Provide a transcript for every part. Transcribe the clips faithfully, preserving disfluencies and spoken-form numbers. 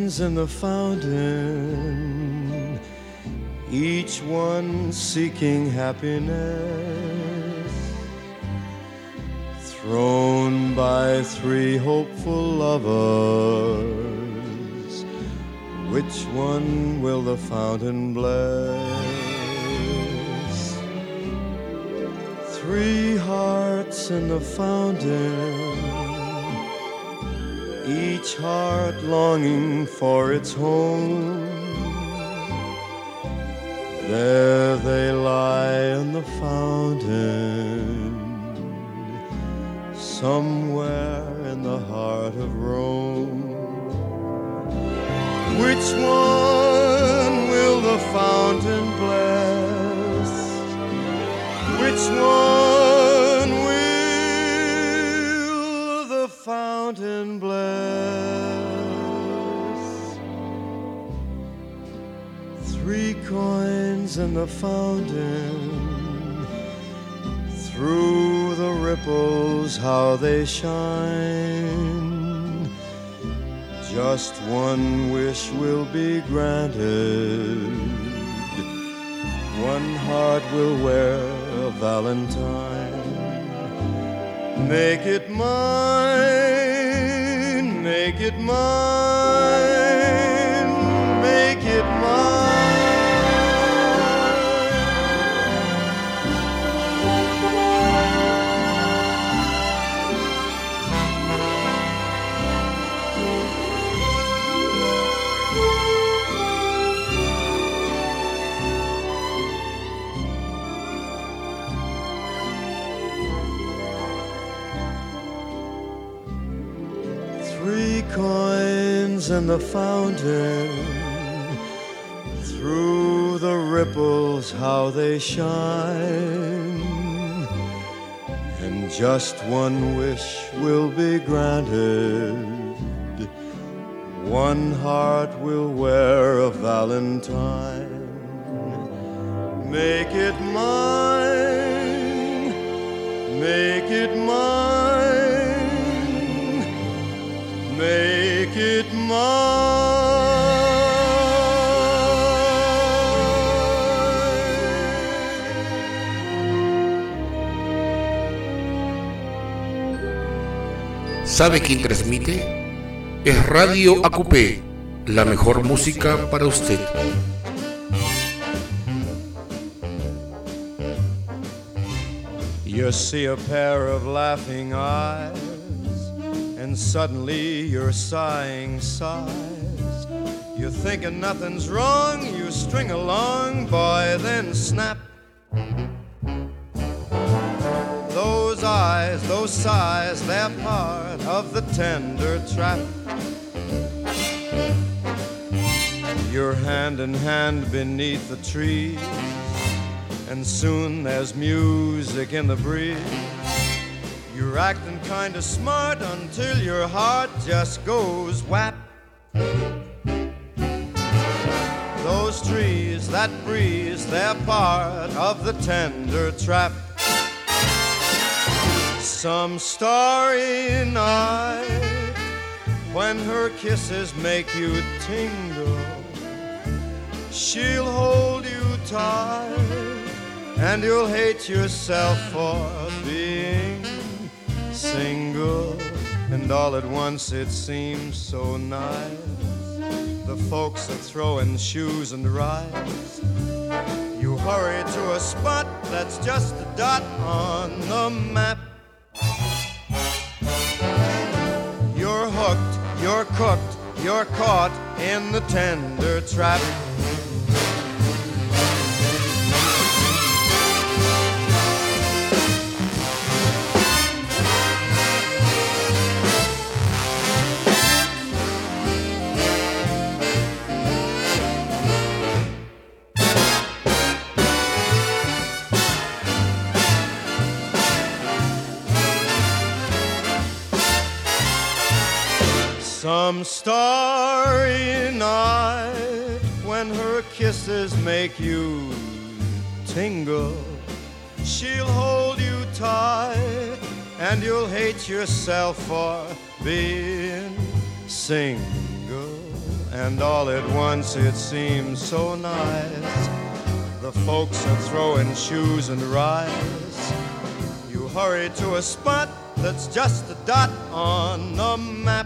coins in the fountain, each one seeking happiness, thrown by three hopeful lovers. Which one will the fountain bless? Three hearts in the fountain, each heart longing for its home. There they lie in the fountain, somewhere in the heart of Rome. Which one will the fountain bless? Which one will the fountain bless? Three coins in the fountain, through the ripples how they shine. Just one wish will be granted, one heart will wear a valentine. Make it mine, make it mine, make it mine. Three coins in the fountain, through the ripples how they shine. And just one wish will be granted, one heart will wear a valentine. Make it mine, make it mine, make it mine. ¿Sabe quién transmite? Es Radio A Q P, la mejor música para usted. You see a pair of laughing eyes, and suddenly you're sighing sighs. You're thinking nothing's wrong, you string along, boy, then snap. Those eyes, those sighs, they're part of the tender trap. You're hand in hand beneath the trees, and soon there's music in the breeze. You're acting kinda smart until your heart just goes whap. Those trees, that breeze, they're part of the tender trap. Some starry night, when her kisses make you tingle, she'll hold you tight, and you'll hate yourself for being single. And all at once it seems so nice, the folks are throwing shoes and rides. You hurry to a spot that's just a dot on the map. You're hooked, you're cooked, you're caught in the tender trap. Some starry night, when her kisses make you tingle, she'll hold you tight, and you'll hate yourself for being single. and all at once it seems so nice. The folks are throwing shoes and rice. You hurry to a spot that's just a dot on the map.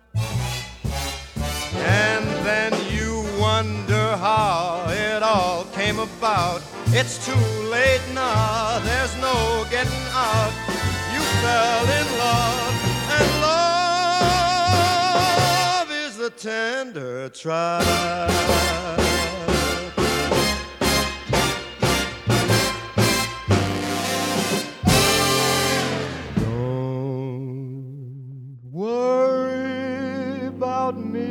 And then you wonder how it all came about. It's too late now, there's no getting out. You fell in love, and love is the tender trap. Don't worry about me.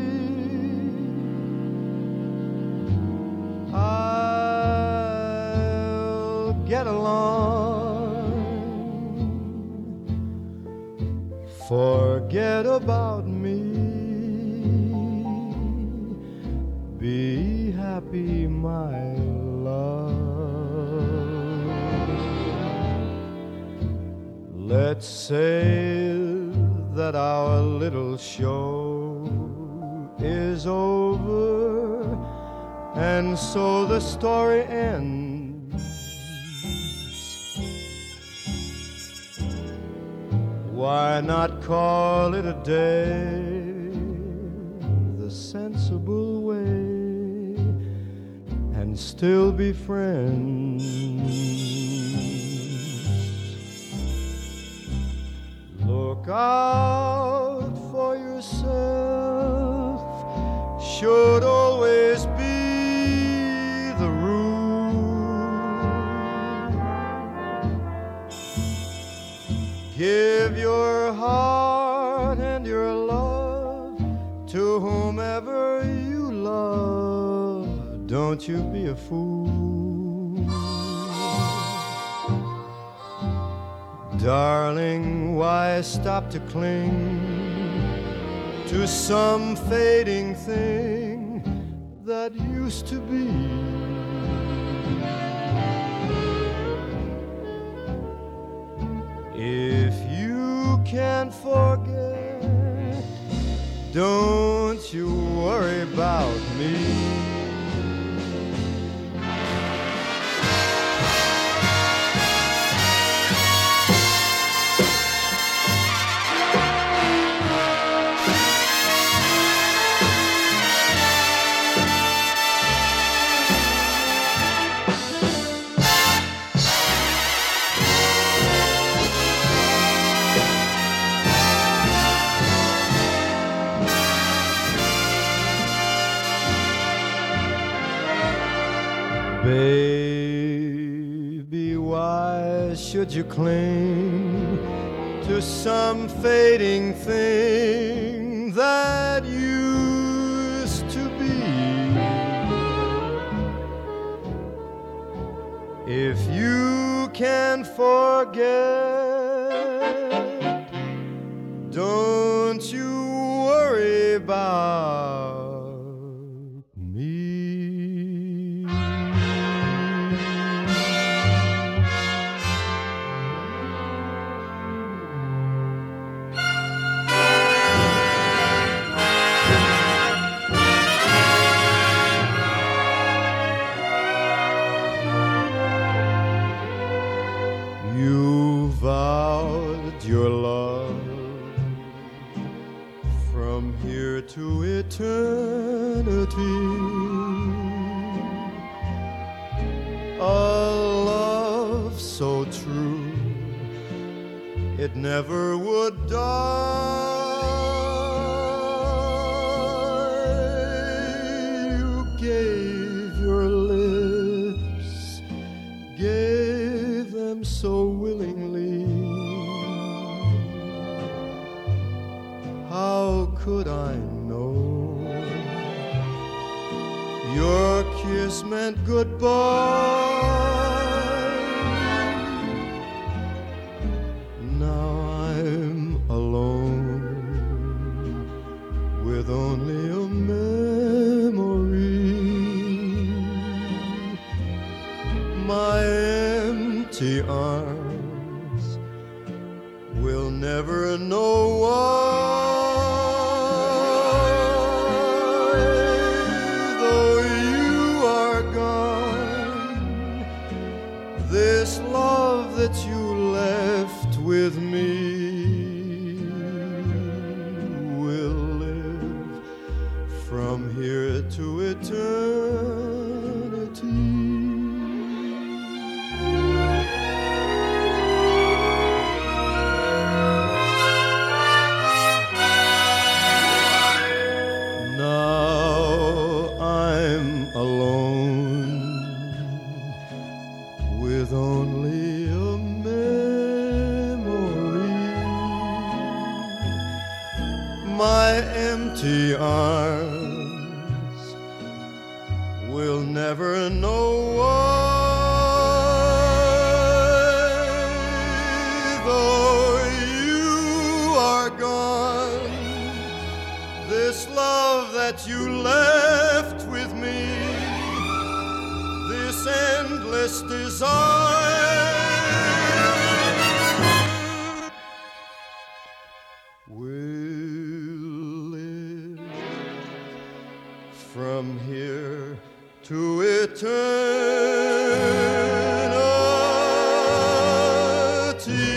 I'll get along. Forget about me. Be happy, my love. Let's say that our little show is over, and so the story ends. Why not call it a day the sensible way and still be friends? Look out for yourself, should always be the rule. Give your heart and your love to whomever you love. Don't you be a fool. Darling, why stop to cling to some fading thing that used to be? If you can't forget, don't you worry about me. Baby, why should you cling to some fading thing that used to be? If you can't forget, don't you worry about your love from here to eternity, a love so true it never would die. You gave your lips, gave them so willingly. How could I know your kiss meant goodbye? Now I'm alone with only a memory. My empty arms will never know why. that you left with me will live from here to eternity. Empty arms will never know why. Though you are gone, this love that you left with me, this endless desire from here to eternity.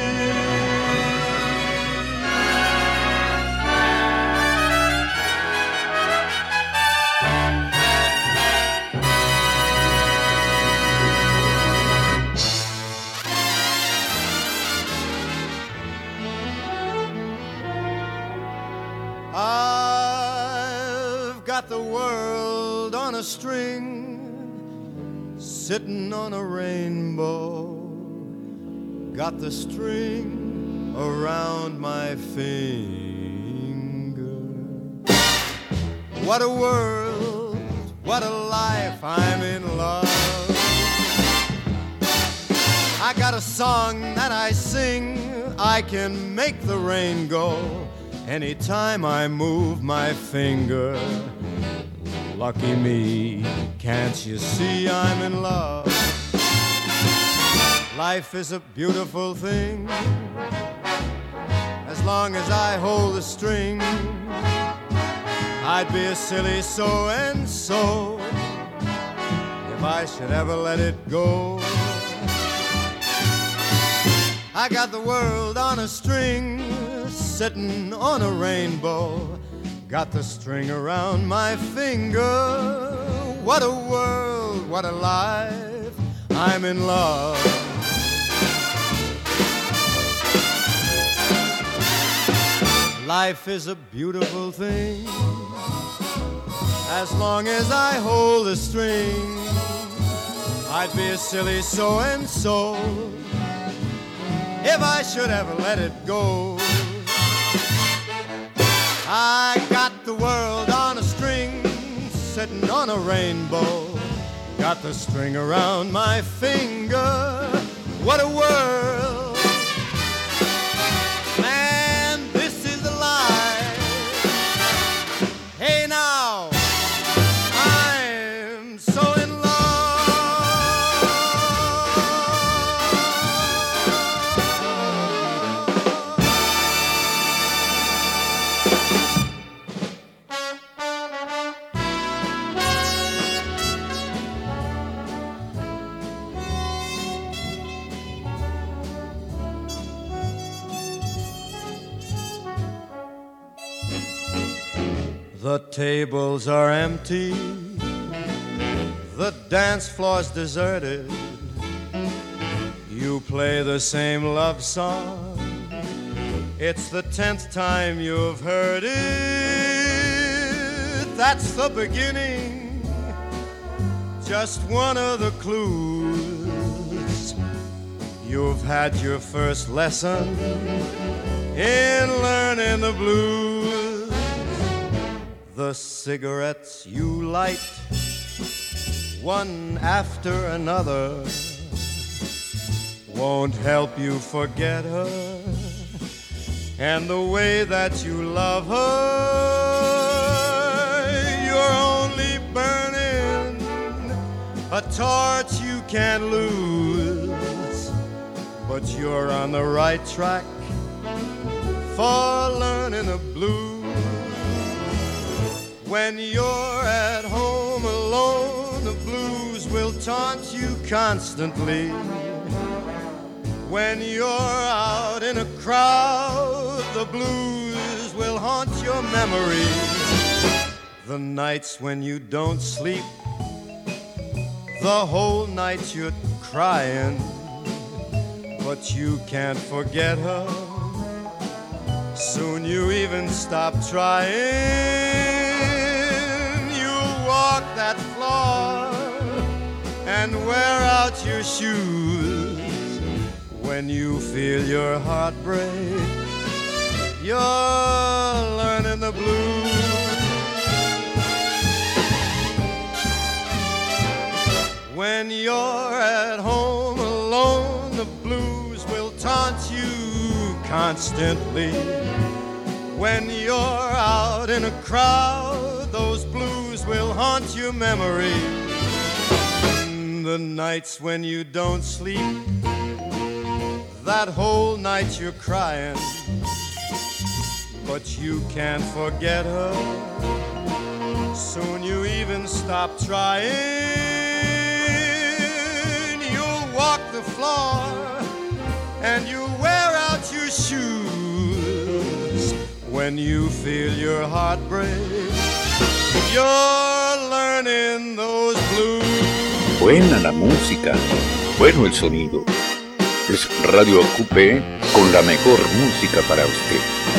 Got the world on a string, sitting on a rainbow. Got the string around my finger. What a world, what a life, I'm in love. I got a song that I sing, I can make the rain go anytime I move my finger. Lucky me, can't you see I'm in love? Life is a beautiful thing. As long as I hold the string, I'd be a silly so-and-so if I should ever let it go. I got the world on a string, sitting on a rainbow. Got the string around my finger. What a world, what a life, I'm in love. Life is a beautiful thing. As long as I hold the string, I'd be a silly so-and-so if I should ever let it go. I got the world on a string, sitting on a rainbow. Got the string around my finger. What a world, man, this is a life. Hey now, I'm so in love. The tables are empty, the dance floor's deserted. You play the same love song, it's the tenth time you've heard it. That's the beginning, just one of the clues. You've had your first lesson in learning the blues. The cigarettes you light, one after another, won't help you forget her, and the way that you love her. You're only burning a torch you can't lose, but you're on the right track for learning the blues. When you're at home alone, the blues will taunt you constantly. When you're out in a crowd, the blues will haunt your memory. The nights when you don't sleep, the whole night you're crying, but you can't forget her. Soon you even stop trying. You'll walk that floor and wear out your shoes. When you feel your heart break, you're learning the blues. When you're at home alone, the blues will taunt you constantly. When you're out in a crowd, those blues will haunt your memory. The nights when you don't sleep, that whole night you're crying, but you can't forget her. Soon you even stop trying. You'll walk the floor and you wear out your shoes. When you feel your heart break, you're learning those blues. Buena la música, bueno el sonido. Es Radio Acupé con la mejor música para usted.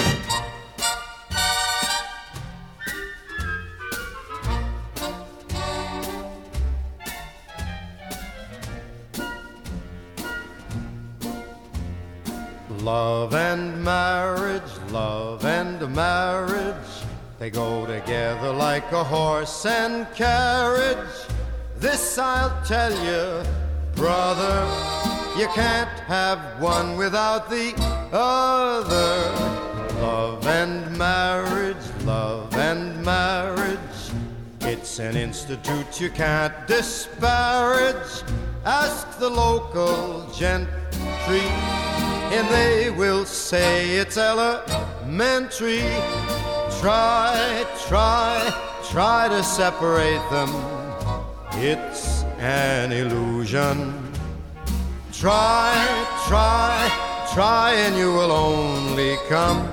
Love and marriage, love and marriage, they go together like a horse and carriage. This I'll tell you, brother, you can't have one without the other. Love and marriage, love and marriage, it's an institute you can't disparage. Ask the local gentry, and they will say it's elementary. Try, try, try to separate them, it's an illusion. Try, try, try, and you will only come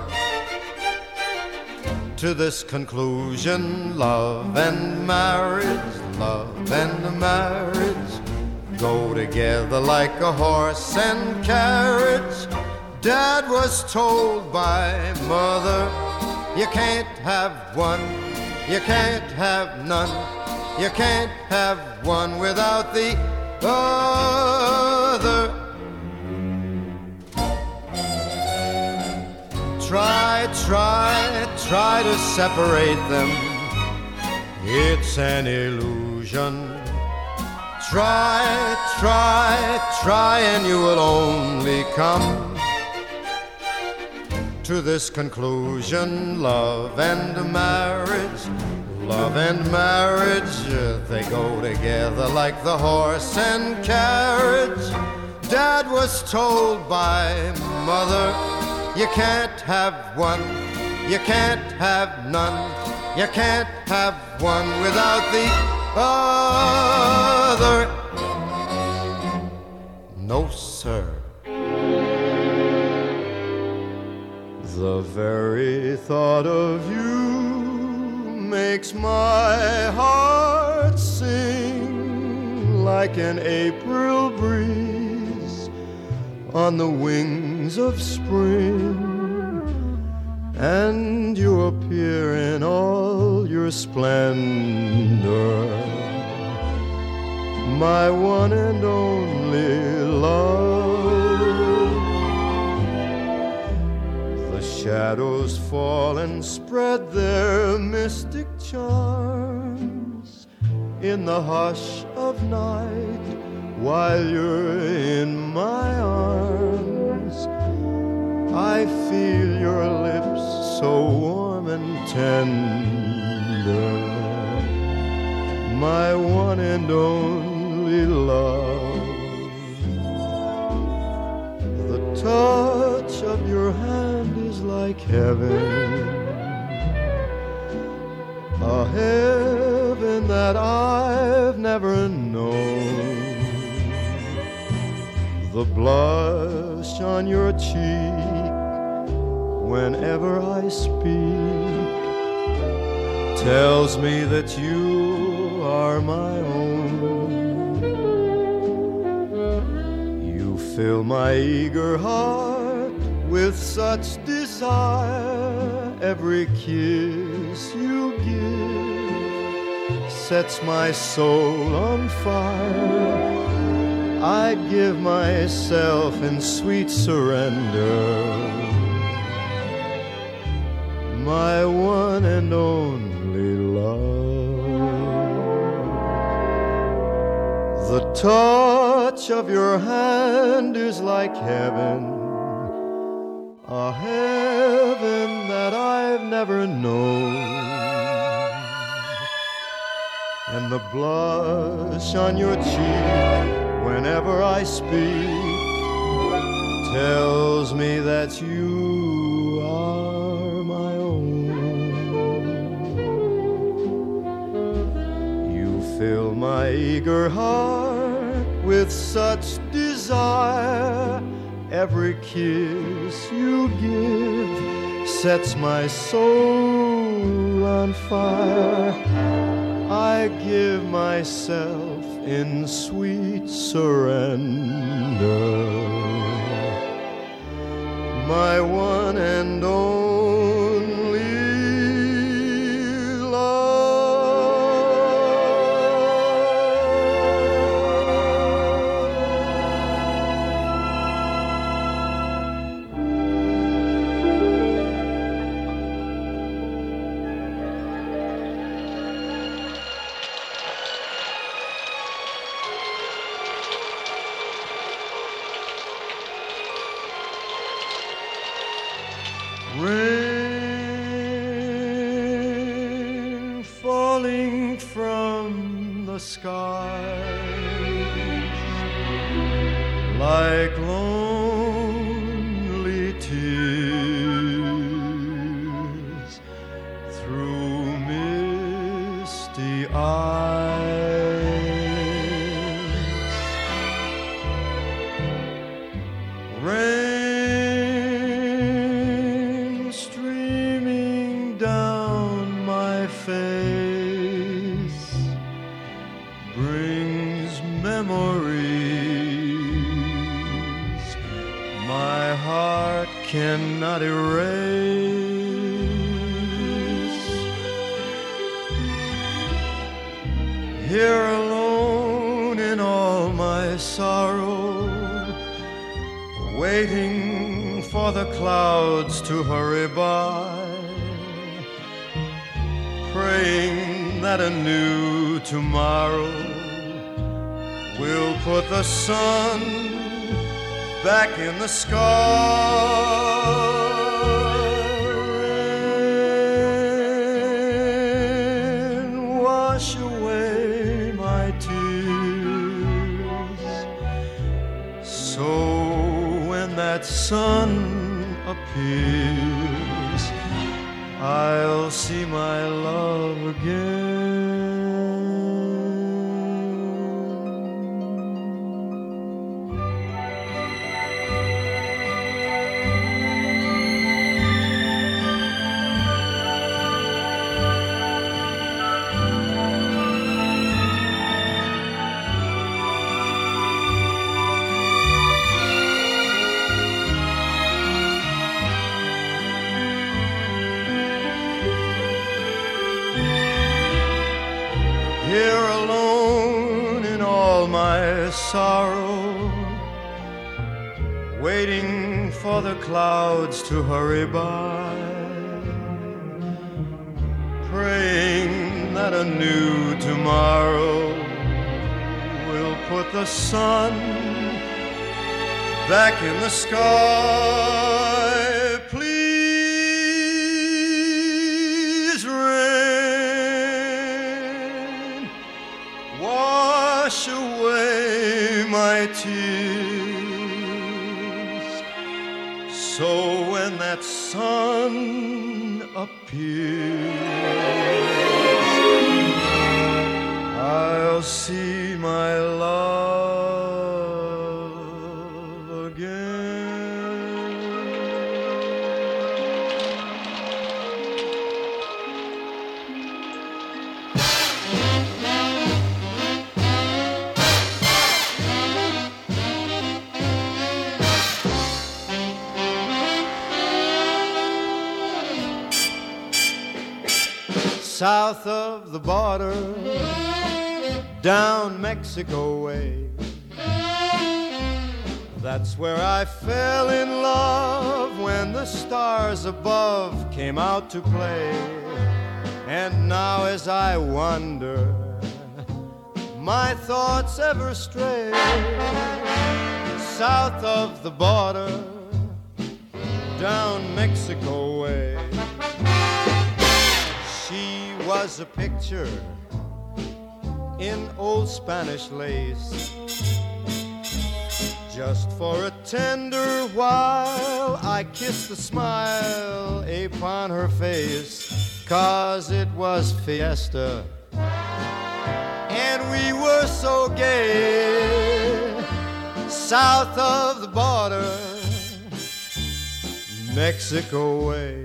to this conclusion. Love and marriage, love and marriage go together like a horse and carriage. Dad was told by mother, you can't have one, you can't have none, you can't have one without the other. Try, try, try to separate them, it's an illusion. Try, try, try, and you will only come to this conclusion. Love and marriage, love and marriage, they go together like the horse and carriage. Dad was told by mother, you can't have one, you can't have none, you can't have one without the other. No, sir. The very thought of you makes my heart sing like an April breeze on the wings of spring. And you appear in all your splendor, my one and only love. The shadows fall and spread their mystic charms in the hush of night while you're in my arms. I feel your lips so warm and tender, my one and only love. The touch of your hand is like heaven, a heaven that I've never known. The The blush on your cheek whenever I speak tells me that you are my own. You fill my eager heart with such desire. Every kiss you give sets my soul on fire. I'd give myself in sweet surrender, my one and only love. The touch of your hand is like heaven, a heaven that I've never known. And the blush on your cheek whenever I speak tells me that you are my own. You fill my eager heart with such desire. Every kiss you give sets my soul on fire. I give myself in sweet surrender, my one and only rain falling from the skies like lonely tears through misty eyes. Rain brings memories my heart cannot erase. Here alone in all my sorrow, waiting for the clouds to hurry by, praying that a new tomorrow will put the sun back in the sky. Rain, wash away my tears, so when that sun appears, I'll see my love again. Here alone in all my sorrow, waiting for the clouds to hurry by, praying that a new tomorrow will put the sun back in the sky. Please, rain, wash away my tears, so when that sun appears, I'll see my love south of the border, down Mexico way. That's where I fell in love when the stars above came out to play. And now as I wander, my thoughts ever stray south of the border, down Mexico way. She was a picture in old Spanish lace. Just for a tender while I kissed the smile upon her face, 'cause it was fiesta and we were so gay south of the border, Mexico way.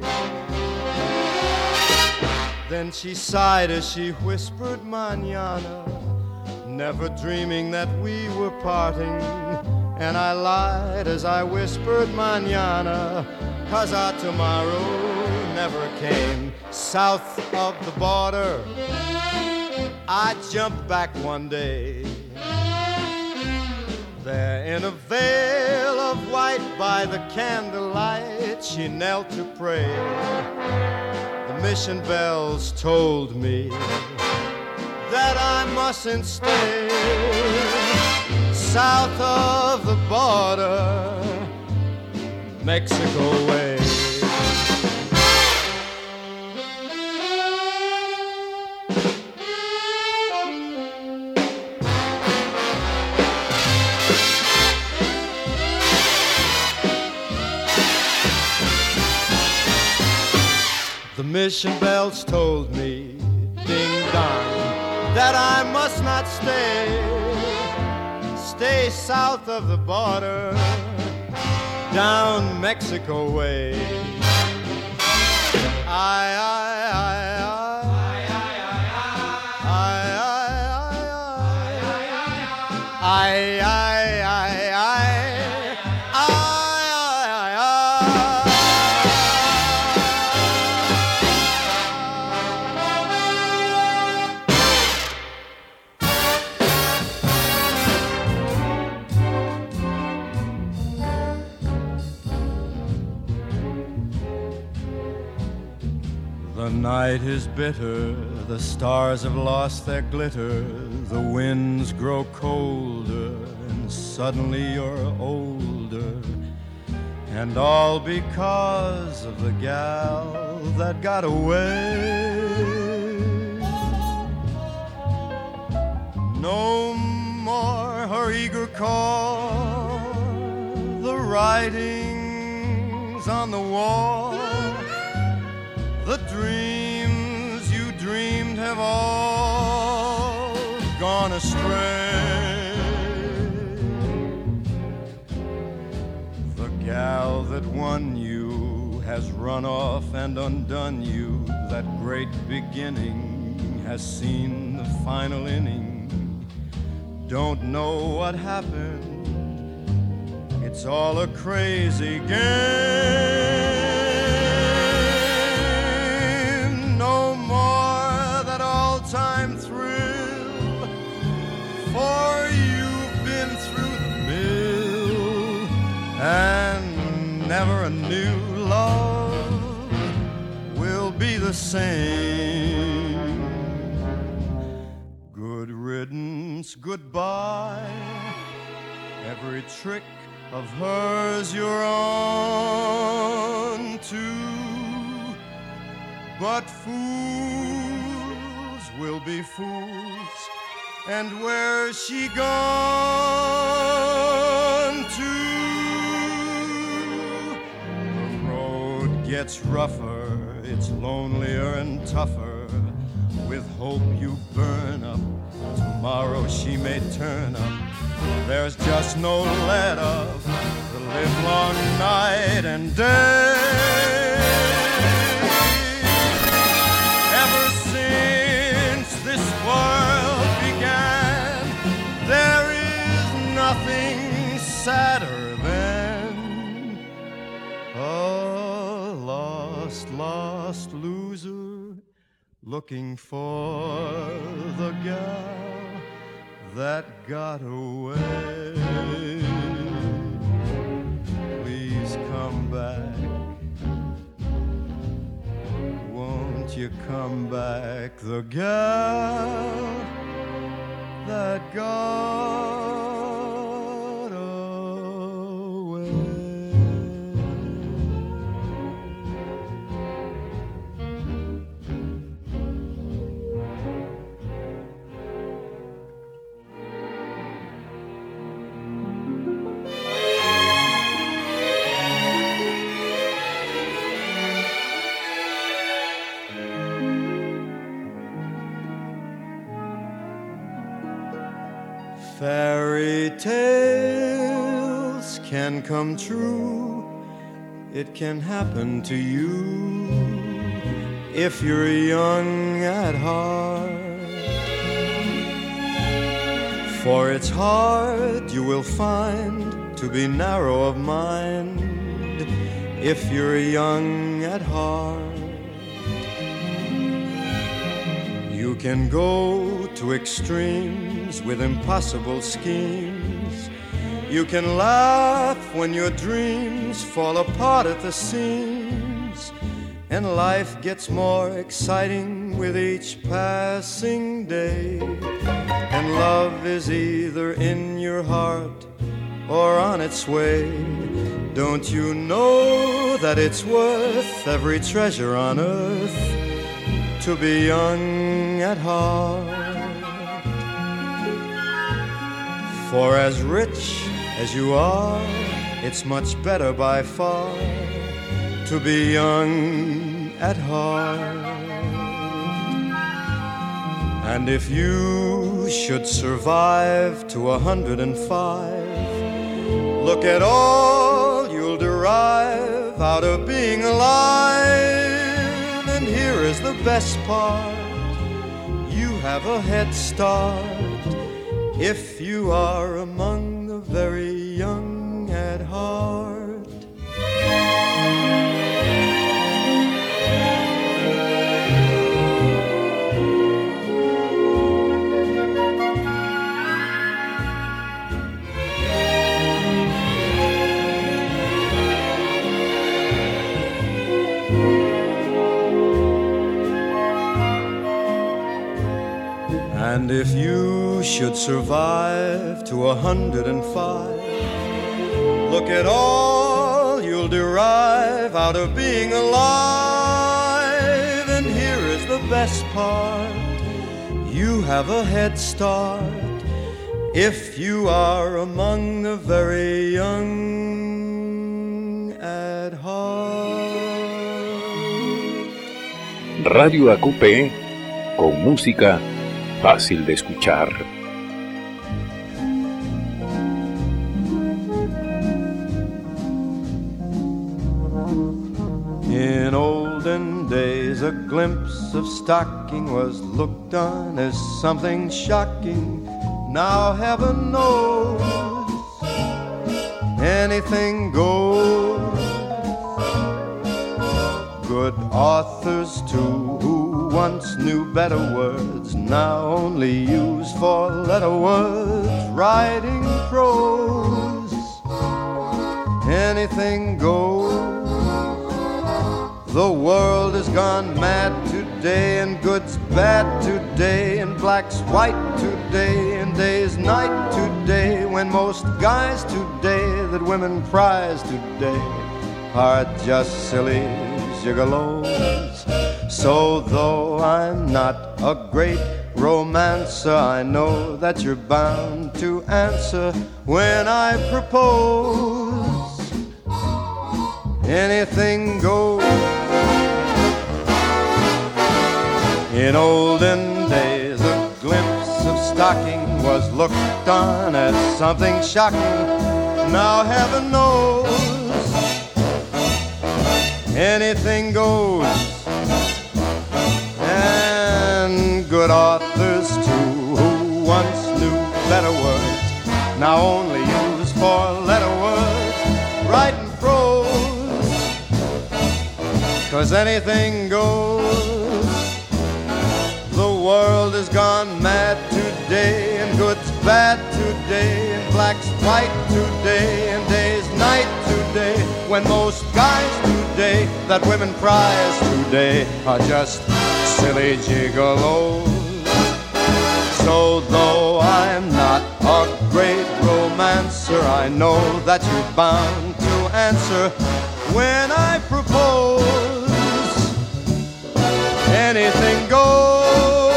Then she sighed as she whispered mañana, never dreaming that we were parting. And I lied as I whispered mañana, 'cause our tomorrow never came. South of the border, I jumped back one day. There in a veil of white by the candlelight, she knelt to pray. The mission bells told me that I mustn't stay south of the border, Mexico way. The mission bells told me, ding dong, that I must not stay. Stay south of the border, down Mexico way. I, I, I, I, I, I, I, the night is bitter, the stars have lost their glitter, the winds grow colder, and suddenly you're older. And all because of the gal that got away. No more her eager call, the writings on the wall, the dreams you dreamed have all gone astray. The gal that won you has run off and undone you. That great beginning has seen the final inning. Don't know what happened, it's all a crazy game. Time thrill, for you've been through the mill, and never a new love will be the same. Good riddance, goodbye. Every trick of hers you're on to, but fools will be fools, and where's she gone to? The road gets rougher, it's lonelier and tougher. With hope you burn up, tomorrow she may turn up. There's just no let up, the livelong night and day. Ever since this world began, there is nothing sadder than a lost, lost loser looking for the gal that got away. Please come back. Won't you come back? The gal that got away. Fairy tales can come true. It can happen to you if you're young at heart. For it's hard, you will find, to be narrow of mind if you're young at heart. You can go to extremes with impossible schemes. You can laugh when your dreams fall apart at the seams. And life gets more exciting with each passing day. And love is either in your heart or on its way. Don't you know that it's worth every treasure on earth to be young at heart? For as rich as you are, it's much better by far to be young at heart. And if you should survive to a hundred and five, look at all you'll derive out of being alive. And here is the best part, you have a head start if you are among the very young at heart. And if you should survive to a hundred and five, look at all you'll derive out of being alive. And here is the best part, you have a head start if you are among the very young at heart. Radio A Q P, con música fácil de escuchar. In olden days, a glimpse of stocking was looked on as something shocking. Now heaven knows anything goes. Good authors too, who once knew better words, now only use four-letter words, writing prose. Anything goes. The world has gone mad today, and good's bad today, and black's white today, and day's night today, when most guys today that women prize today are just silly gigolos. So though I'm not a great romancer, I know that you're bound to answer when I propose. Anything goes. In olden days, a glimpse of stocking was looked on as something shocking. Now heaven knows anything goes. And good authors too, who once knew better words, now only use four-letter words, writing prose. 'Cause anything goes. world has gone mad today, and good's bad today, and black's white today, and day's night today, when most guys today that women prize today are just silly gigolos. So though I'm not a great romancer, I know that you're bound to answer when I propose. Anything goes.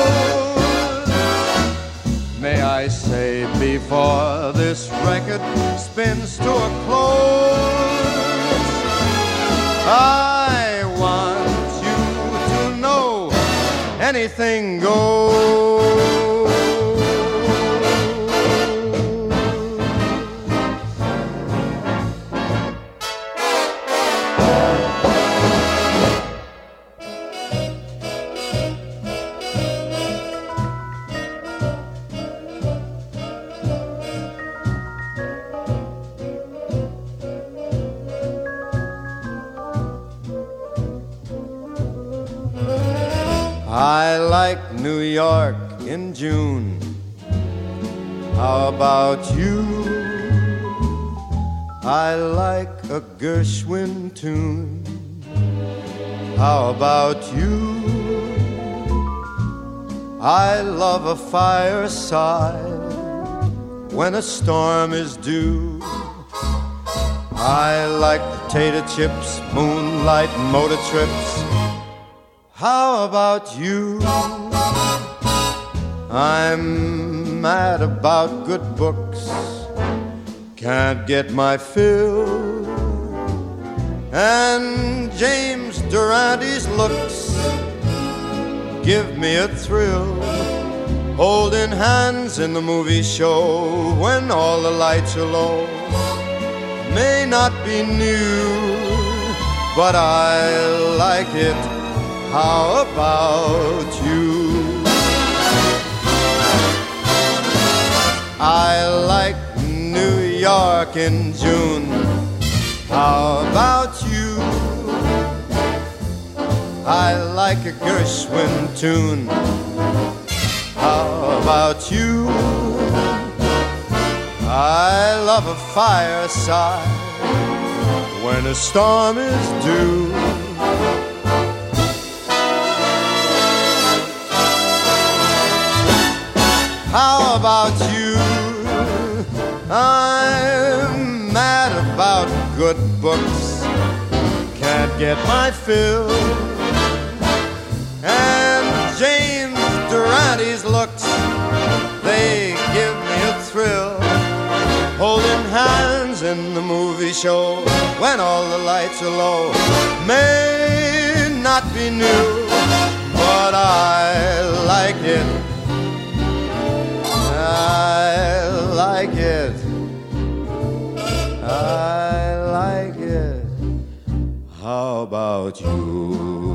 May I say before this record spins to a close, I want you to know anything goes. I like New York in June. How about you? I like a Gershwin tune. How about you? I love a fireside when a storm is due. I like potato chips, moonlight motor trips. How about you? I'm mad about good books, can't get my fill, and James Durante's looks give me a thrill. Holding hands in the movie show when all the lights are low may not be new, but I like it. How about you? I like New York in June. How about you? I like a Gershwin tune. How about you? I love a fireside when a storm is due. How about you? I'm mad about good books, can't get my fill, and James Durante's looks, they give me a thrill. Holding hands in the movie show when all the lights are low may not be new, but I like it. I like it. I like it. How about you?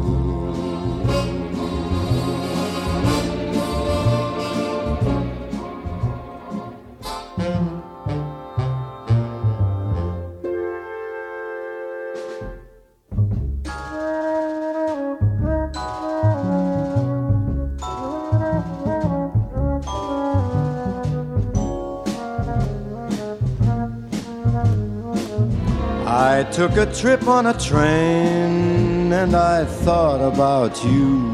I took a trip on a train and I thought about you.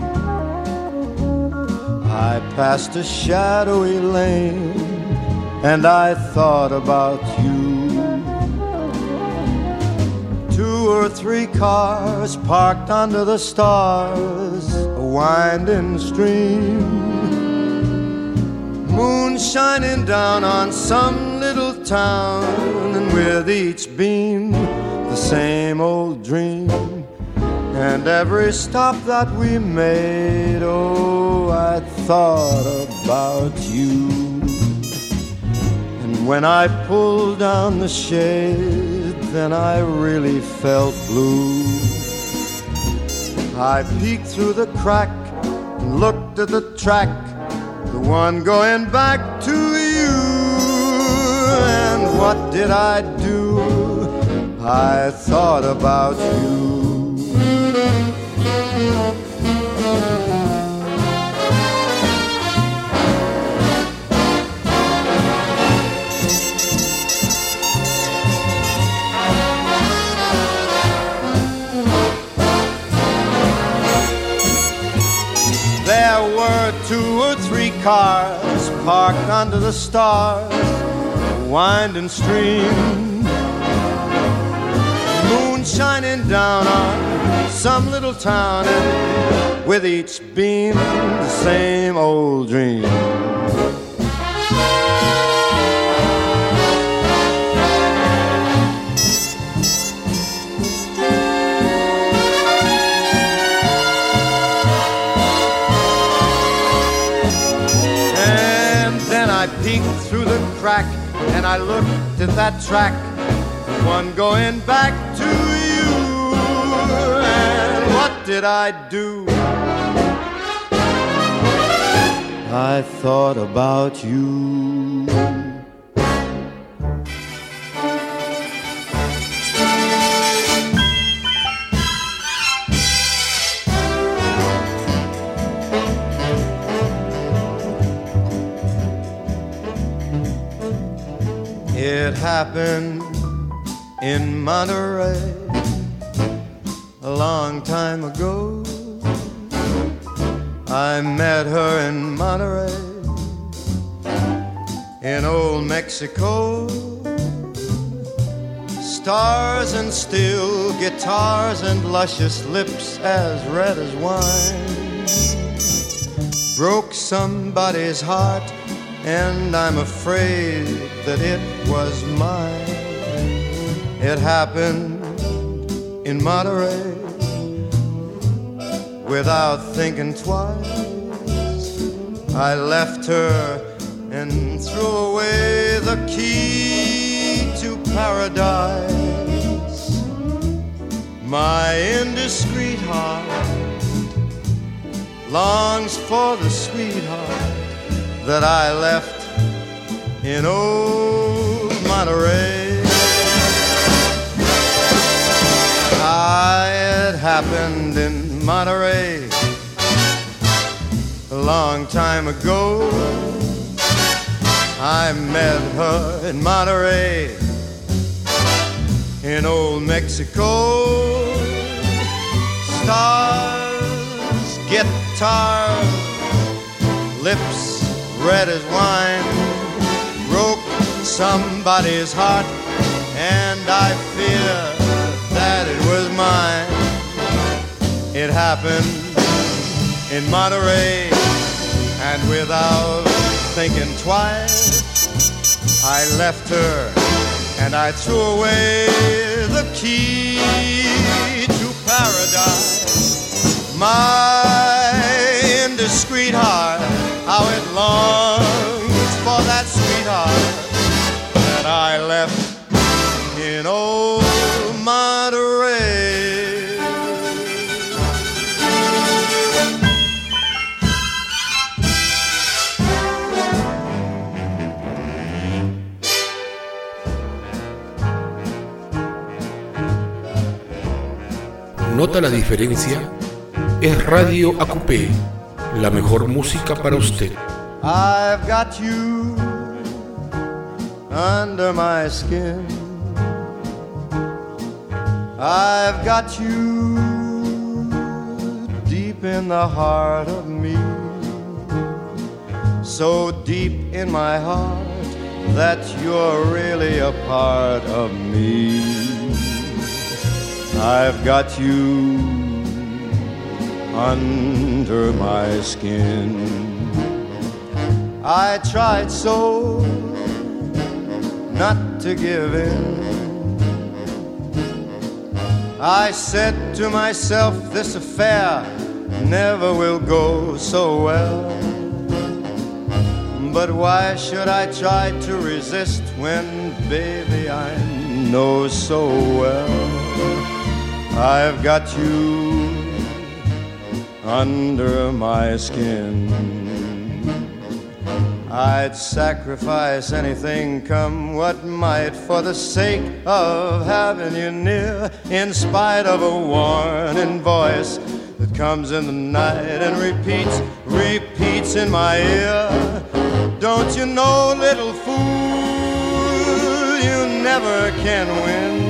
I passed a shadowy lane and I thought about you. Two or three cars parked under the stars, a winding stream, moon shining down on some little town, and with each beam the same old dream. And every stop that we made, oh, I thought about you. And when I pulled down the shade, then I really felt blue. I peeked through the crack and looked at the track, the one going back to you. And what did I do? I thought about you. see cars parked under the stars, winding stream, moon shining down on some little town, and with each beam the same old dream. I peeked through the crack and I looked at that track, one going back to you. And what did I do? I thought about you. It happened in Monterey a long time ago. I met her in Monterey, in old Mexico. Stars and steel guitars and luscious lips as red as wine broke somebody's heart, and I'm afraid that it was mine. It happened in Monterey without thinking twice. I left her and threw away the key to paradise. My indiscreet heart longs for the sweetheart that I left in old Monterey. Ah, it happened in Monterey a long time ago. I met her in Monterey, in old Mexico. Stars, guitars, lips red as wine broke somebody's heart, and I fear that it was mine. It happened in Monterey, and without thinking twice, I left her and I threw away the key to paradise. My indiscreet heart, how it longs for that sweetheart that I left in old Monterey. ¿Nota la diferencia? Es Radio A Q P, la mejor música para usted. I've got you under my skin. I've got you deep in the heart of me, so deep in my heart that you're really a part of me. I've got you under my skin. I tried so not to give in. I said to myself, this affair never will go so well. But why should I try to resist when, baby, I know so well I've got you under my skin. I'd sacrifice anything, come what might, for the sake of having you near, in spite of a warning voice that comes in the night and repeats, repeats in my ear. Don't you know, little fool, you never can win.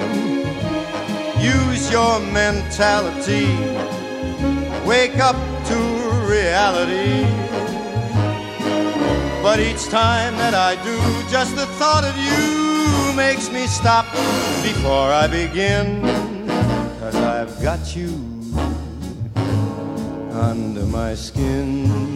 Use your mentality, wake up to reality. But each time that I do, just the thought of you makes me stop before I begin. 'Cause I've got you under my skin.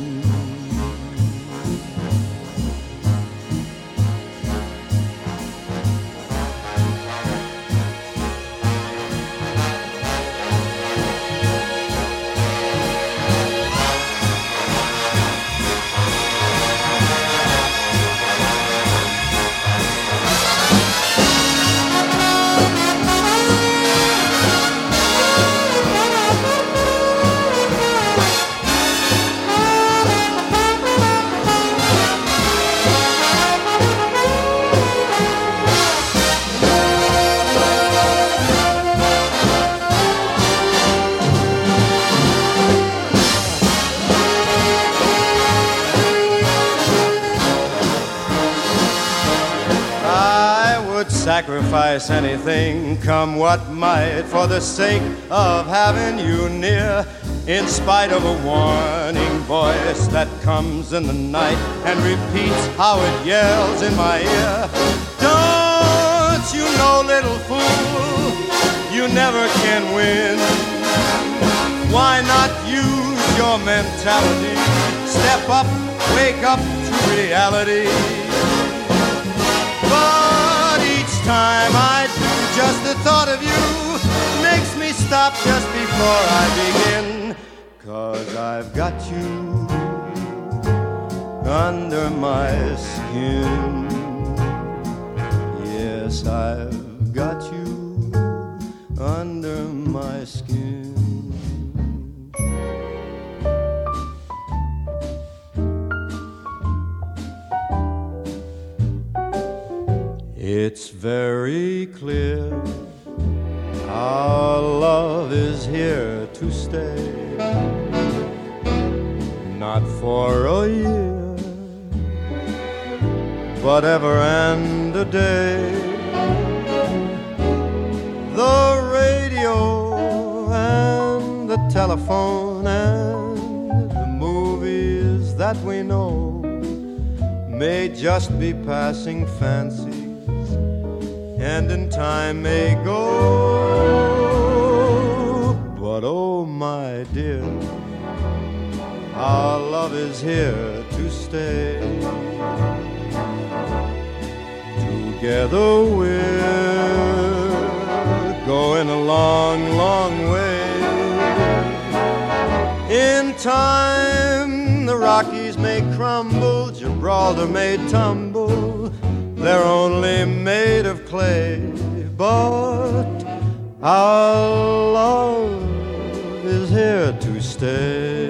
Sacrifice anything, come what might, for the sake of having you near. In spite of a warning voice that comes in the night and repeats how it yells in my ear. Don't you know, little fool, you never can win. Why not use your mentality? Step up, wake up to reality. But each time I do, just the thought of you makes me stop just before I begin. 'Cause I've got you under my skin. Yes, I've got you under my skin. It's very clear our love is here to stay. Not for a year, but ever and a day. The radio and the telephone and the movies that we know may just be passing fancies, and in time may go. But oh my dear, our love is here to stay. Together we're going a long, long way. In time the Rockies may crumble, Gibraltar may tumble, they're only made of clay. But our love is here to stay.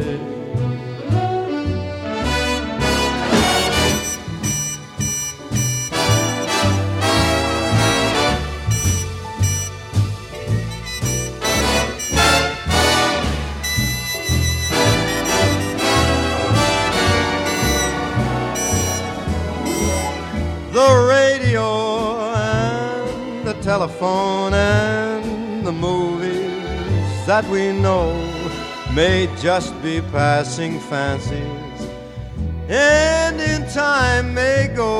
The radio and the telephone and the movies that we know may just be passing fancies, and in time may go.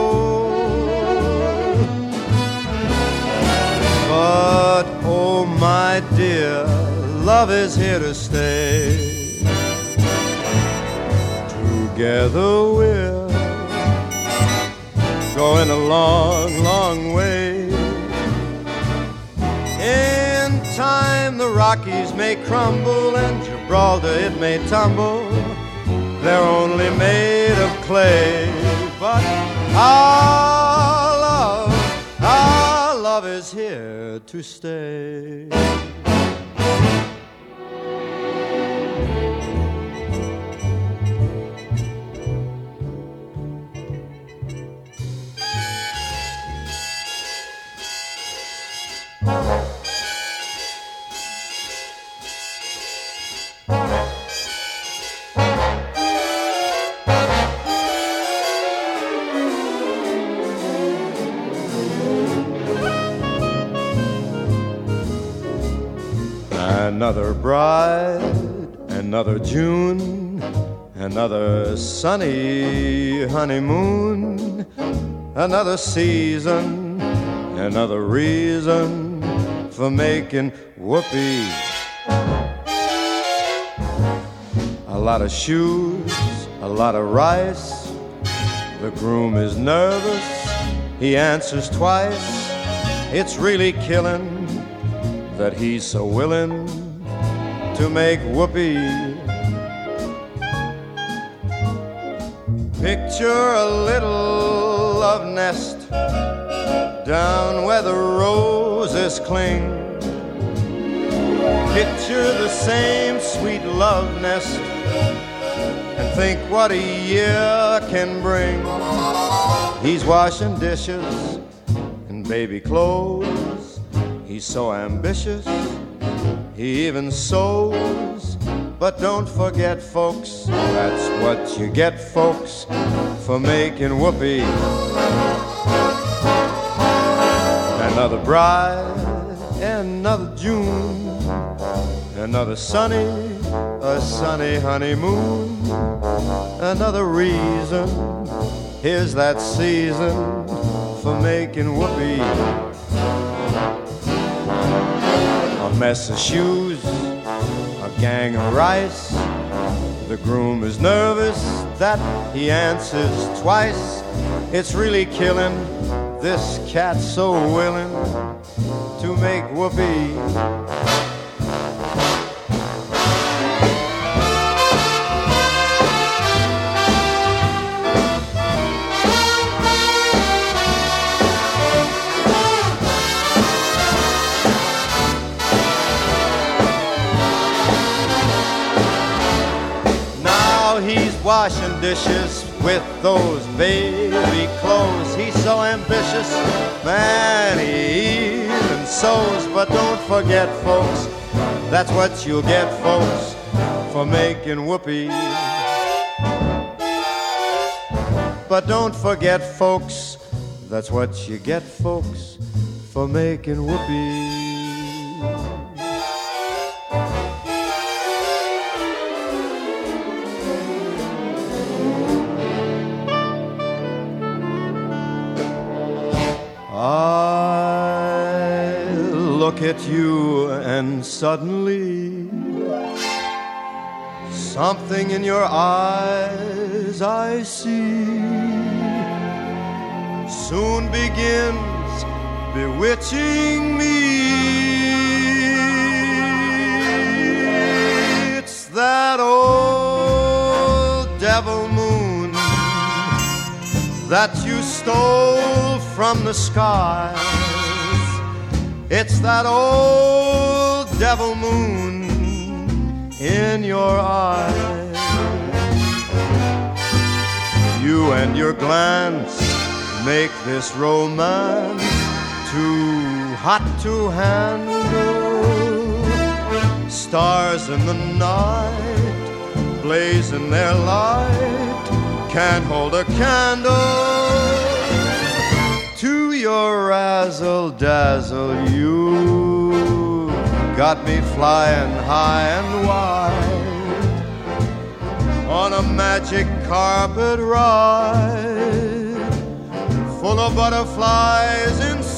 But oh my dear, love is here to stay. Together we're going a long, long way. In time the Rockies may crumble and Gibraltar it may tumble, they're only made of clay. But our love, our love is here to stay. Another bride, another June, Another sunny honeymoon, another season, another reason for making whoopee. A lot of shoes, a lot of rice. The groom is nervous, he answers twice. It's really killing that he's so willing to make whoopee. Picture a little love nest down where the roses cling. Picture the same sweet love nest and think what a year can bring. He's washing dishes and baby clothes. He's so ambitious, he even sews. But don't forget, folks, that's what you get, folks, for making whoopee. Another bride, another June, another sunny, a sunny honeymoon. Another reason, here's that season for making whoopee. A mess of shoes, a gang of rice. The groom is nervous that he answers twice. It's really killing, this cat's so willing to make whoopee. Washing dishes with those baby clothes. He's so ambitious, man, he even sews. But don't forget, folks, that's what you'll get, folks, for making whoopee. But don't forget, folks, that's what you get, folks, for making whoopee. I look at you and suddenly something in your eyes I see soon begins bewitching me. It's that old devil moon that you stole from the skies. It's that old devil moon in your eyes. You and your glance make this romance too hot to handle. Stars in the night blazing their light can't hold a candle to your razzle-dazzle. You got me flying high and wide on a magic carpet ride full of butterflies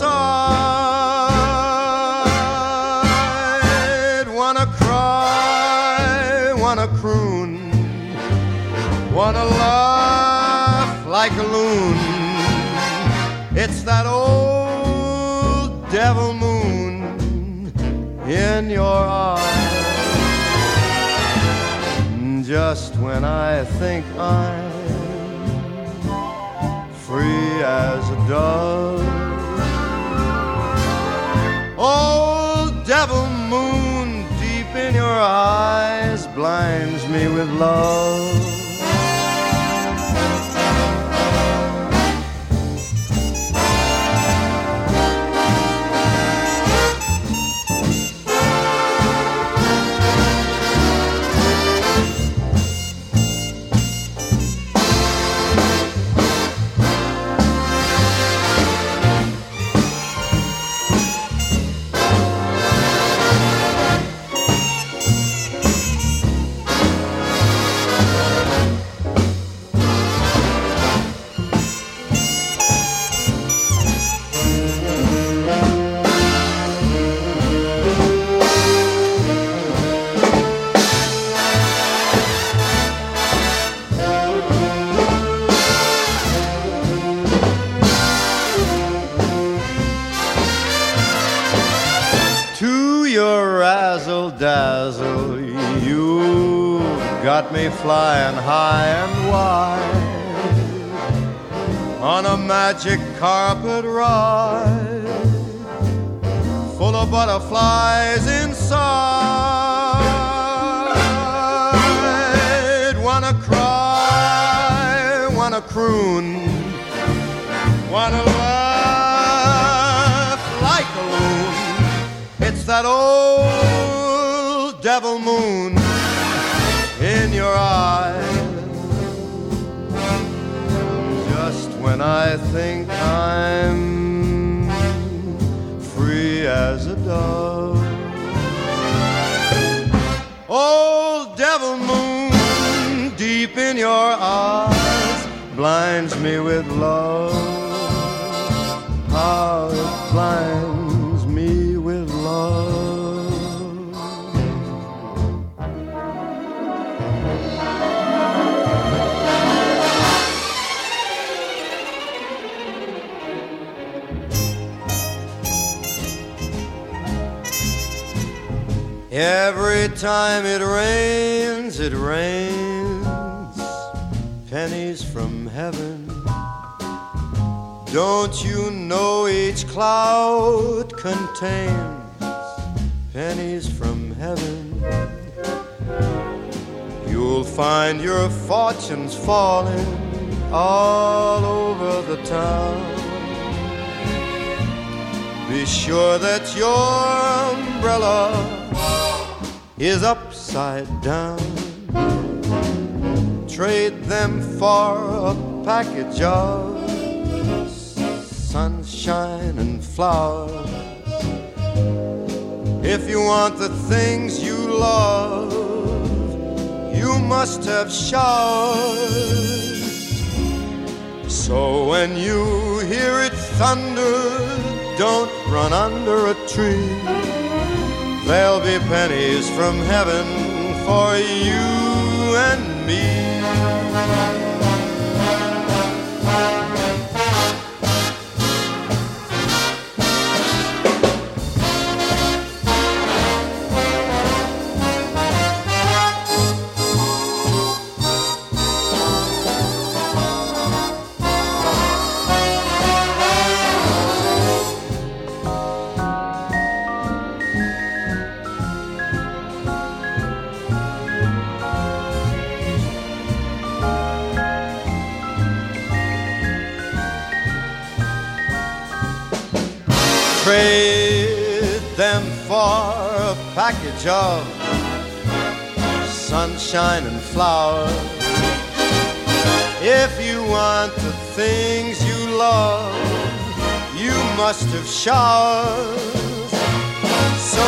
inside. Wanna cry, wanna croon, wanna laugh like a loon. It's that old devil moon in your eyes. Just when I think I'm free as a dove, old devil moon deep in your eyes blinds me with love. your razzle dazzle, you got me flying high and wide on a magic carpet ride, full of butterflies inside. Wanna cry, wanna croon, wanna laugh like a loon. It's that old devil moon in your eyes. Just when I think I'm free as a dove, old devil moon deep in your eyes blinds me with love. How it blinds me with love. Every time it rains, it rains pennies from heaven. Don't you know each cloud contains pennies from heaven? You'll find your fortunes falling all over the town. Be sure that your umbrella is upside down. Trade them for a package of sunshine and flowers. If you want the things you love, you must have showers. So when you hear it thunder, don't run under a tree. There'll be pennies from heaven for you and me. Trade them for a package of sunshine and flowers. If you want the things you love, you must have showers. So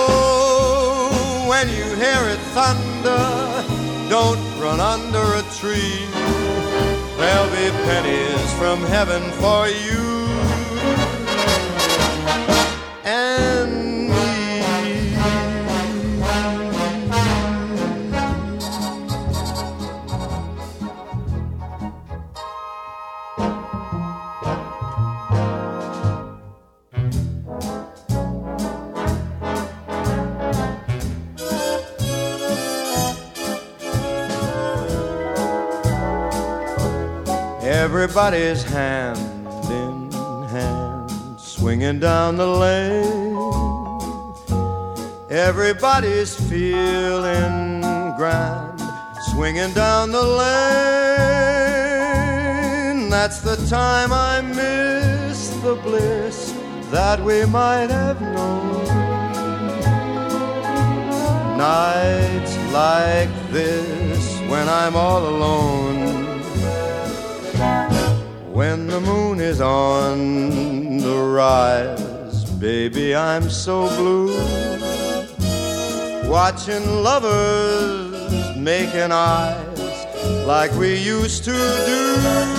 when you hear it thunder, don't run under a tree. There'll be pennies from heaven for you and me. Everybody's hand in hand, swinging down the lane. Everybody's feeling grand, swinging down the lane. That's the time I miss the bliss that we might have known. Nights like this when I'm all alone, when the moon is on the rise, baby, I'm so blue. Watching lovers making eyes like we used to do.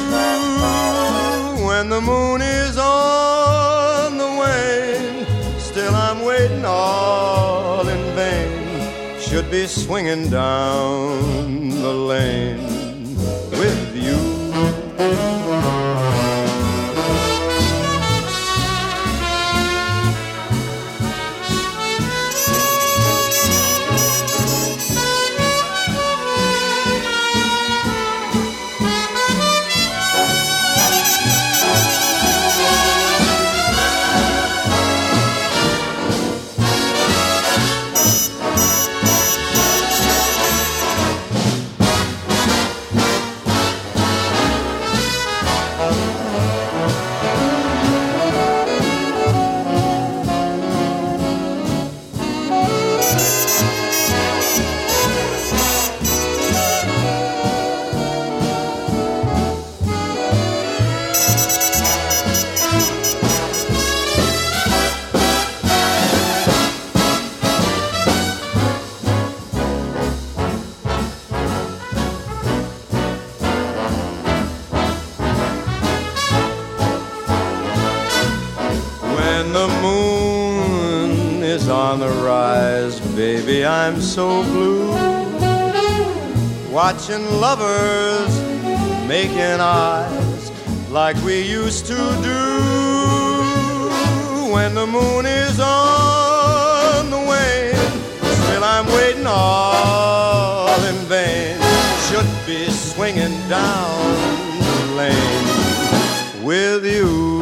When the moon is on the wane, still I'm waiting all in vain. Should be swinging down the lane with you. When the moon is on the rise, baby, I'm so blue. Watching lovers making eyes like we used to do. When the moon is on the wane, still I'm waiting all in vain. Should be swinging down the lane with you.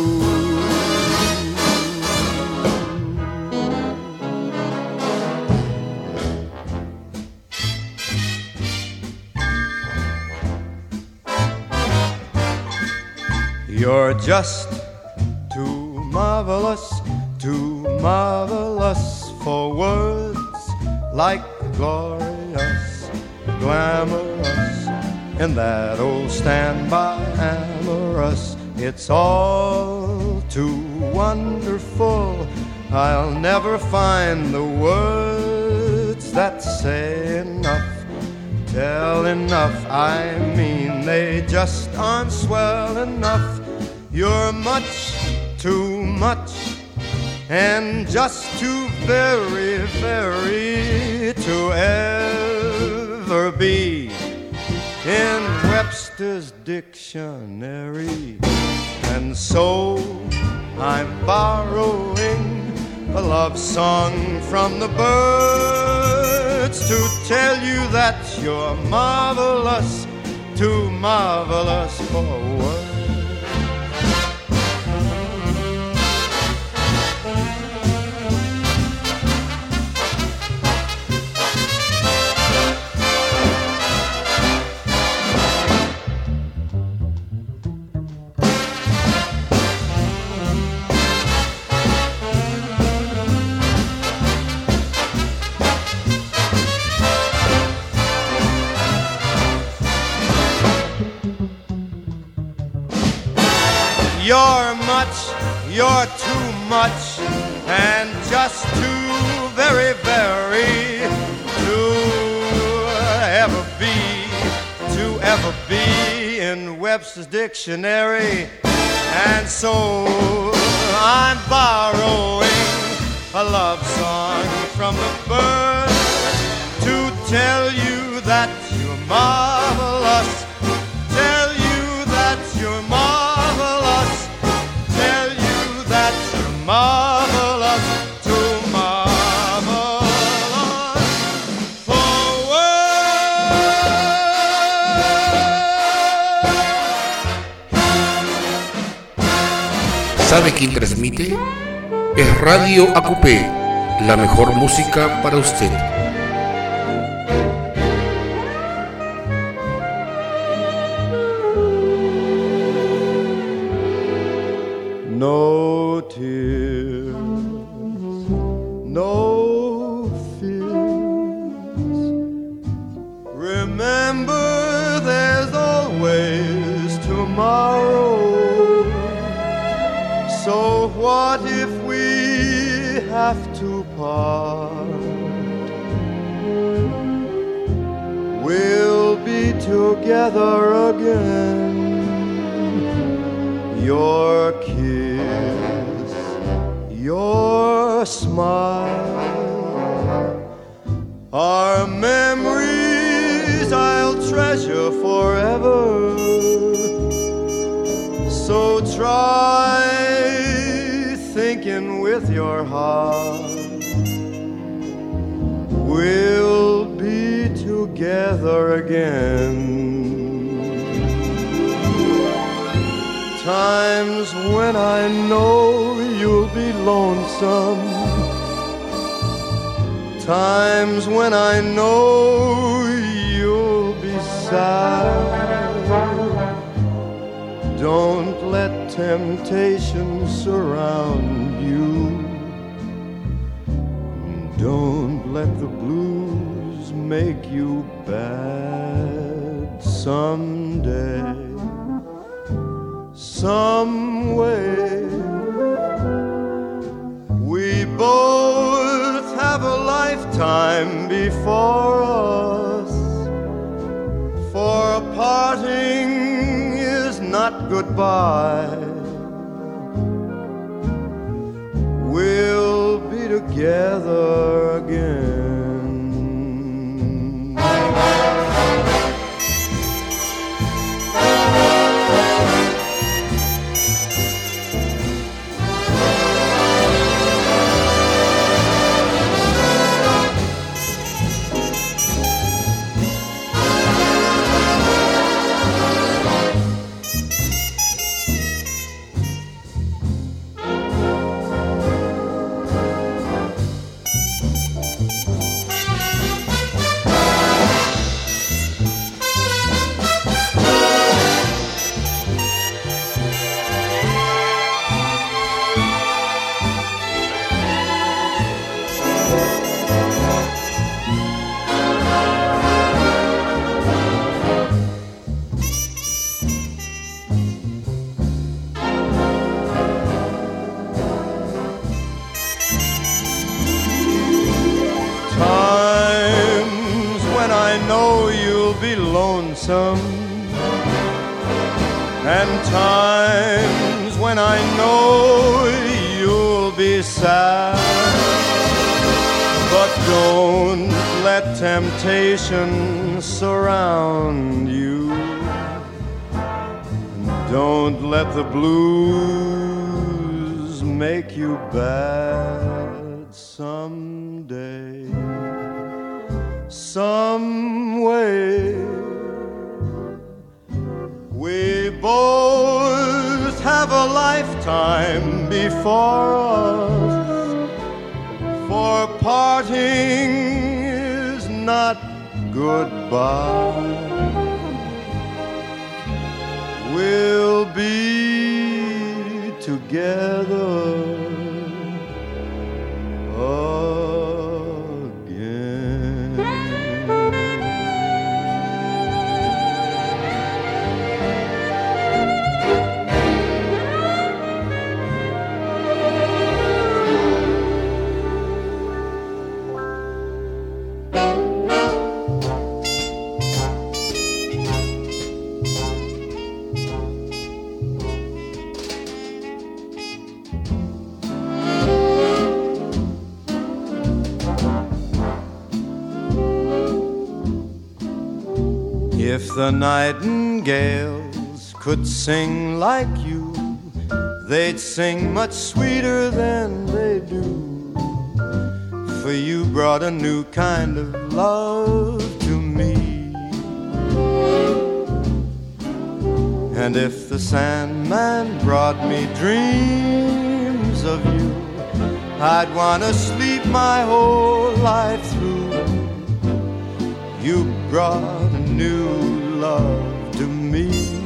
You're just too marvelous, too marvelous for words like glorious, glamorous, and that old standby amorous. It's all too wonderful. I'll never find the words that say enough, tell enough. I mean, they just aren't swell enough. You're much too much and just too very, very to ever be in Webster's dictionary. And so I'm borrowing a love song from the birds to tell you that you're marvelous, too marvelous for words. You're much, you're too much, and just too very, very to ever be, to ever be in Webster's dictionary. And so I'm borrowing a love song from the birds to tell you that you're marvelous, tell you that you're marvelous, tell you that you're marvelous, too marvelous for words. ¿Sabe quién transmite? Es Radio A Q P, la mejor música para usted. No tears, no fears. Remember, there's always tomorrow. So what if we have to part? We'll be together again. Your kiss, your smile are memories I'll treasure forever. So try thinking with your heart. We'll be together again. Times when I know you'll be lonesome, times when I know you'll be sad. Don't let temptation surround you. Don't let the blues make you bad. Someday, some way, we both have a lifetime before us, for a parting is not goodbye. we'll be together again. And times when I know you'll be sad, but don't let temptation surround you, and don't let the blues make you bad someday, some way. We both have a lifetime before us, for parting is not goodbye. We'll be together again. If the nightingales could sing like you, they'd sing much sweeter than they do. For you brought a new kind of love to me. And if the Sandman brought me dreams of you, I'd want to sleep my whole life through. You brought a new love to me.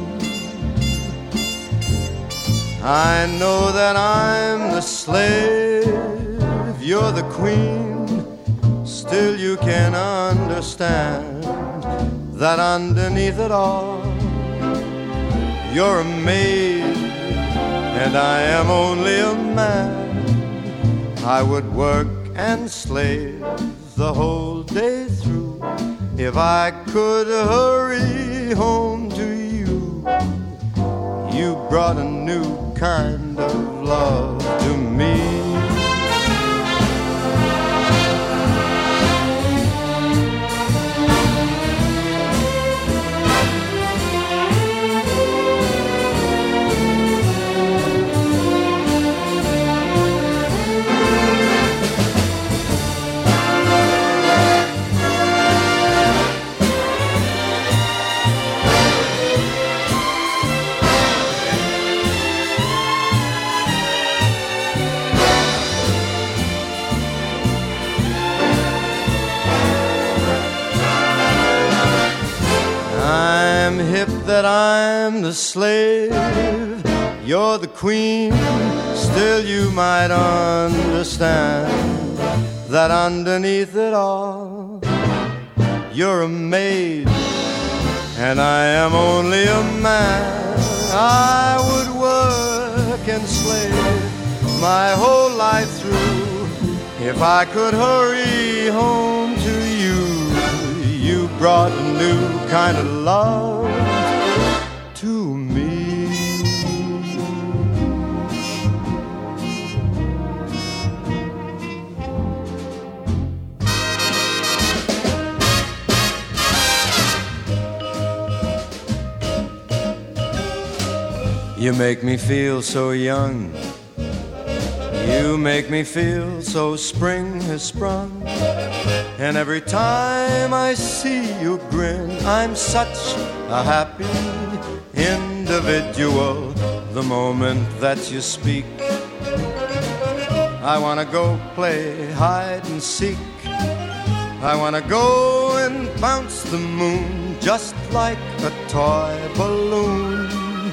I know that I'm the slave, you're the queen. Still you can understand that underneath it all, you're a maid and I am only a man. I would work and slave the whole day through if I could hurry home to you. You brought a new kind of love to me. I'm hip that I'm the slave, you're the queen. Still you might understand that underneath it all, you're a maid and I am only a man. I would work and slave my whole life through if I could hurry home to you. You brought a new kind of love to me. You make me feel so young. You make me feel so spring has sprung. And every time I see you grin, I'm such a happy individual. The moment that you speak, I wanna go play hide and seek. I wanna go and bounce the moon just like a toy balloon.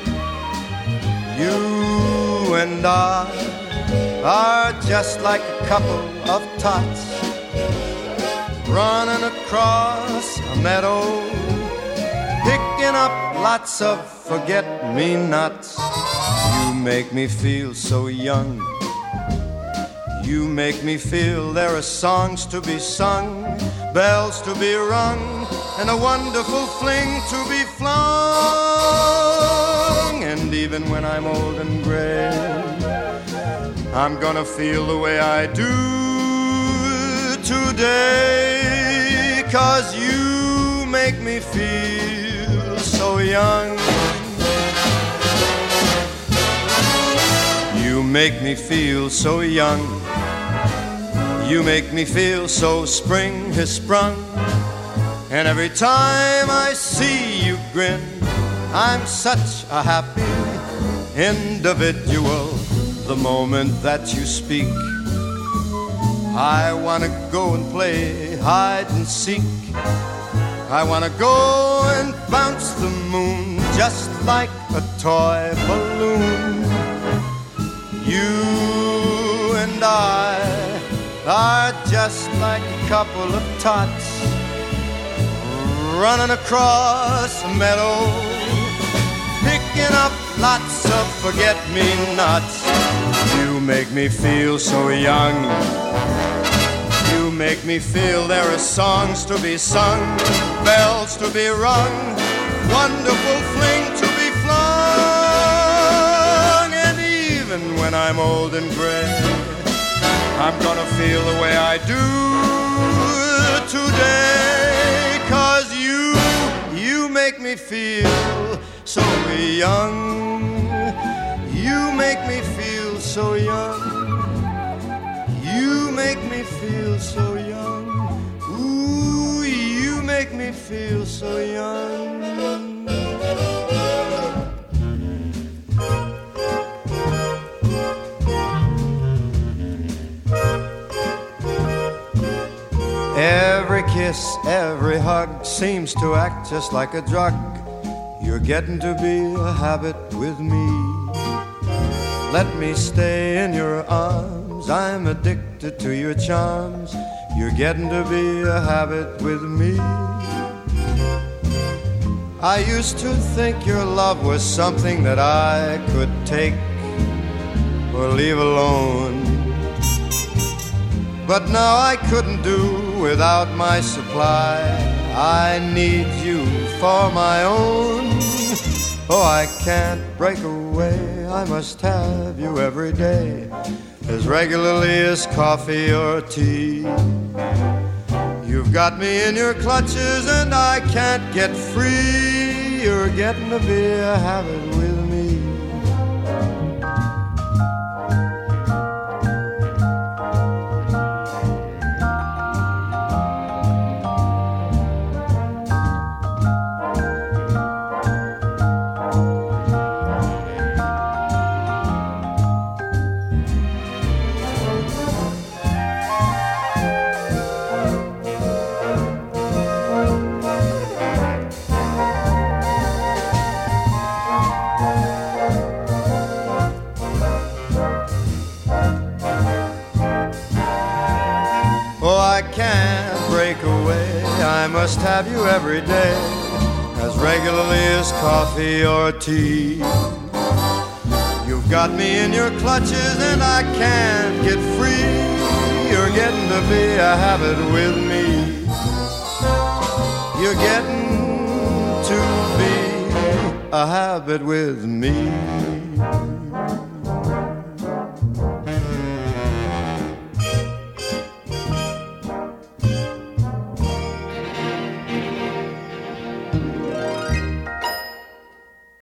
You and I are just like a couple of tots running across a meadow, picking up lots of forget-me-nots. You make me feel so young. You make me feel there are songs to be sung, bells to be rung, and a wonderful fling to be flung. And even when I'm old and gray, I'm gonna feel the way I do today, 'cause you make me feel so young. You make me feel so young. You make me feel so spring has sprung. And every time I see you grin, I'm such a happy individual. The moment that you speak, I wanna go and play hide and seek. I wanna go and bounce the moon just like a toy balloon. You and I are just like a couple of tots running across a meadow, picking up lots of forget-me-nots. You make me feel so young. You make me feel there are songs to be sung, bells to be rung, wonderful fling to be flung. And even when I'm old and gray, I'm gonna feel the way I do today, 'cause you, you make me feel so young. You make me feel so young. You make me feel so young. Ooh, you make me feel so young. Every kiss, every hug seems to act just like a drug. You're getting to be a habit with me. Let me stay in your arms. I'm addicted to your charms. You're getting to be a habit with me. I used to think your love was something that I could take or leave alone. But now I couldn't do without my supply. I need you for my own. Oh, I can't break away. I must have you every day, as regularly as coffee or tea. You've got me in your clutches and I can't get free. You're getting to be a habit with me. I must have you every day, as regularly as coffee or tea. You've got me in your clutches and I can't get free. You're getting to be a habit with me. You're getting to be a habit with me.